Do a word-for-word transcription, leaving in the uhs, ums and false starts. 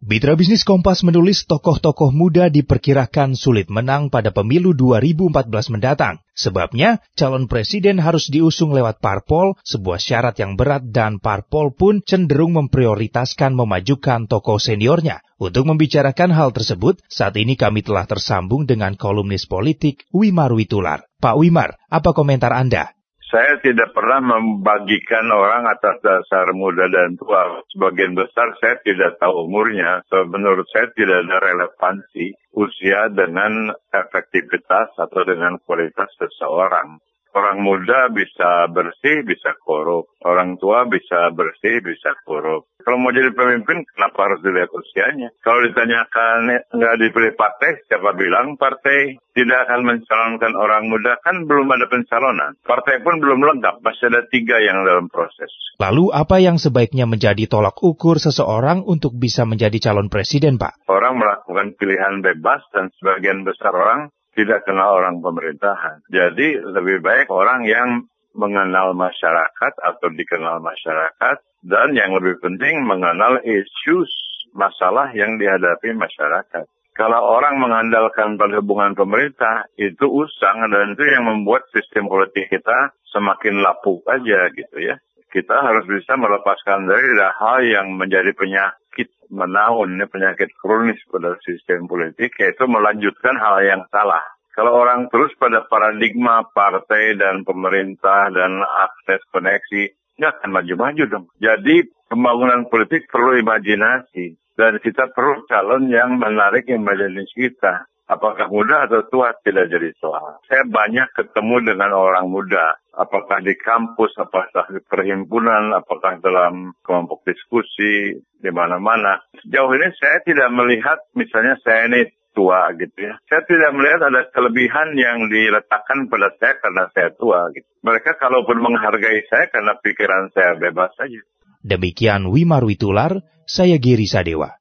Mitra Bisnis Kompas menulis tokoh-tokoh muda diperkirakan sulit menang pada pemilu dua ribu empat belas mendatang. Sebabnya, calon presiden harus diusung lewat parpol, sebuah syarat yang berat dan parpol pun cenderung memprioritaskan memajukan tokoh seniornya. Untuk membicarakan hal tersebut, saat ini kami telah tersambung dengan kolumnis politik Wimar Witular. Pak Wimar, apa komentar Anda? Saya tidak pernah membagikan orang atas dasar muda dan tua. Sebagian besar saya tidak tahu umurnya. So, menurut saya tidak ada relevansi usia dengan efektivitas atau dengan kualitas seseorang. Orang muda bisa bersih, bisa korup. Orang tua bisa bersih, bisa korup. Kalau mau jadi pemimpin, kenapa harus dilihat usianya? Kalau ditanyakan nggak dipilih partai, siapa bilang partai tidak akan mencalonkan orang muda? Kan belum ada pencalonan. Partai pun belum lengkap, masih ada tiga yang dalam proses. Lalu apa yang sebaiknya menjadi tolak ukur seseorang untuk bisa menjadi calon presiden, Pak? Orang melakukan pilihan bebas dan sebagian besar orang tidak kenal orang pemerintahan. Jadi lebih baik orang yang mengenal masyarakat atau dikenal masyarakat dan yang lebih penting mengenal issues masalah yang dihadapi masyarakat. Kalau orang mengandalkan pada hubungan pemerintah itu usang dan itu yang membuat sistem politik kita semakin lapuk aja gitu ya. Kita harus bisa melepaskan dari hal yang menjadi penyakit menaun, penyakit kronis pada sistem politik, yaitu melanjutkan hal yang salah. Kalau orang terus pada paradigma partai dan pemerintah dan akses koneksi, nggak akan maju-maju dong. Jadi pembangunan politik perlu imajinasi, dan kita perlu calon yang menarik imajinasi kita. Apakah muda atau tua tidak jadi soal. Saya banyak ketemu dengan orang muda. Apakah di kampus, apakah di perhimpunan, apakah dalam kelompok diskusi, di mana-mana. Sejauh ini saya tidak melihat misalnya saya ini tua gitu ya. Saya tidak melihat ada kelebihan yang diletakkan pada saya karena saya tua gitu. Mereka kalaupun menghargai saya karena pikiran saya bebas saja. Demikian Wimar Witular, saya Giri Sadewa.